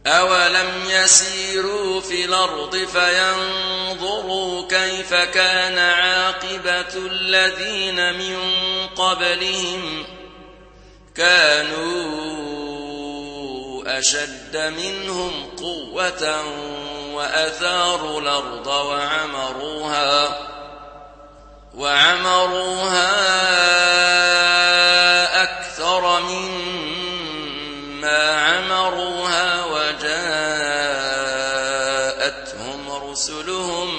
أولم يسيروا في الأرض فينظروا كيف كان عاقبة الذين من قبلهم كانوا أشد منهم قوة وأثاروا الأرض وعمروها أكثر مما عمروها وجاءتهم رسلهم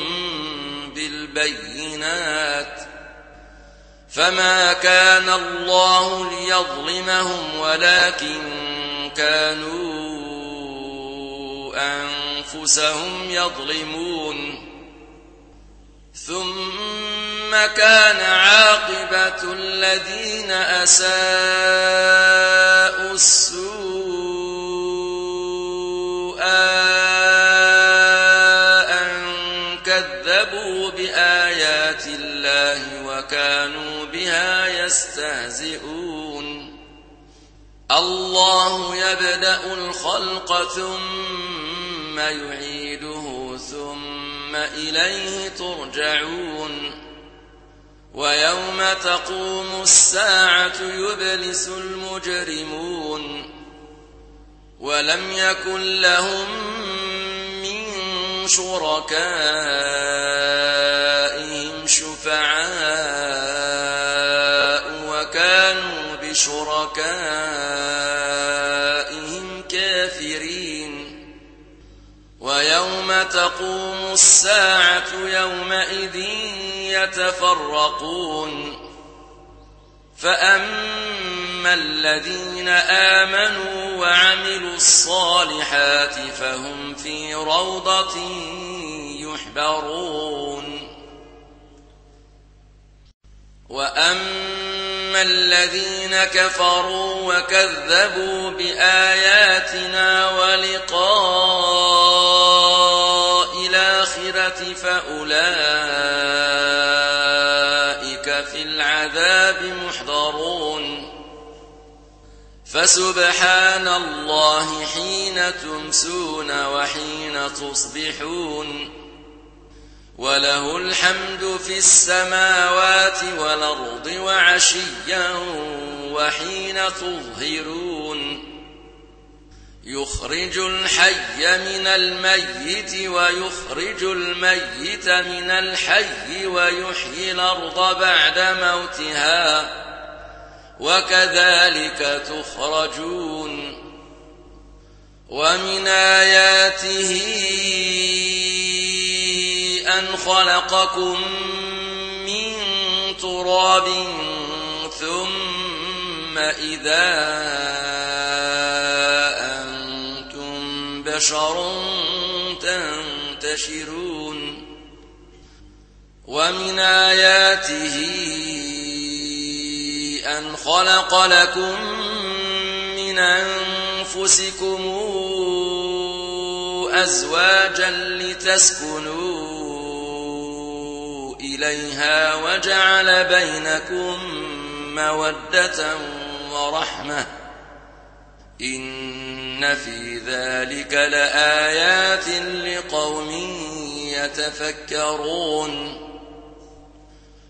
بالبينات فما كان الله ليظلمهم ولكن كانوا أنفسهم يظلمون ثم كان عاقبة الذين أساءوا السوء أن كذبوا بآيات الله وكانوا بها يستهزئون الله يبدأ الخلق ثم يعيده ثم إليه ترجعون ويوم تقوم الساعة يبلس المجرمون ولم يكن لهم من شركائهم شفعاء وكانوا بشركائهم كافرين ويوم تقوم الساعة يومئذ يتفرقون فأما الذين آمنوا وعملوا الصالحات فهم في روضة يحبرون وأما الذين كفروا وكذبوا بآياتنا ولقاء الآخرة فأولئك في العذاب محضرون فسبحان الله حين تمسون وحين تصبحون وله الحمد في السماوات والأرض وعشيا وحين تظهرون يخرج الحي من الميت ويخرج الميت من الحي ويحيي الأرض بعد موتها وكذلك تخرجون ومن آياته أن خلقكم من تراب ثم إذا أنتم بشر تنتشرون ومن آياته أن خلق لكم من أنفسكم أزواجا لتسكنوا إليها وجعل بينكم مودة ورحمة إن في ذلك لآيات لقوم يتفكرون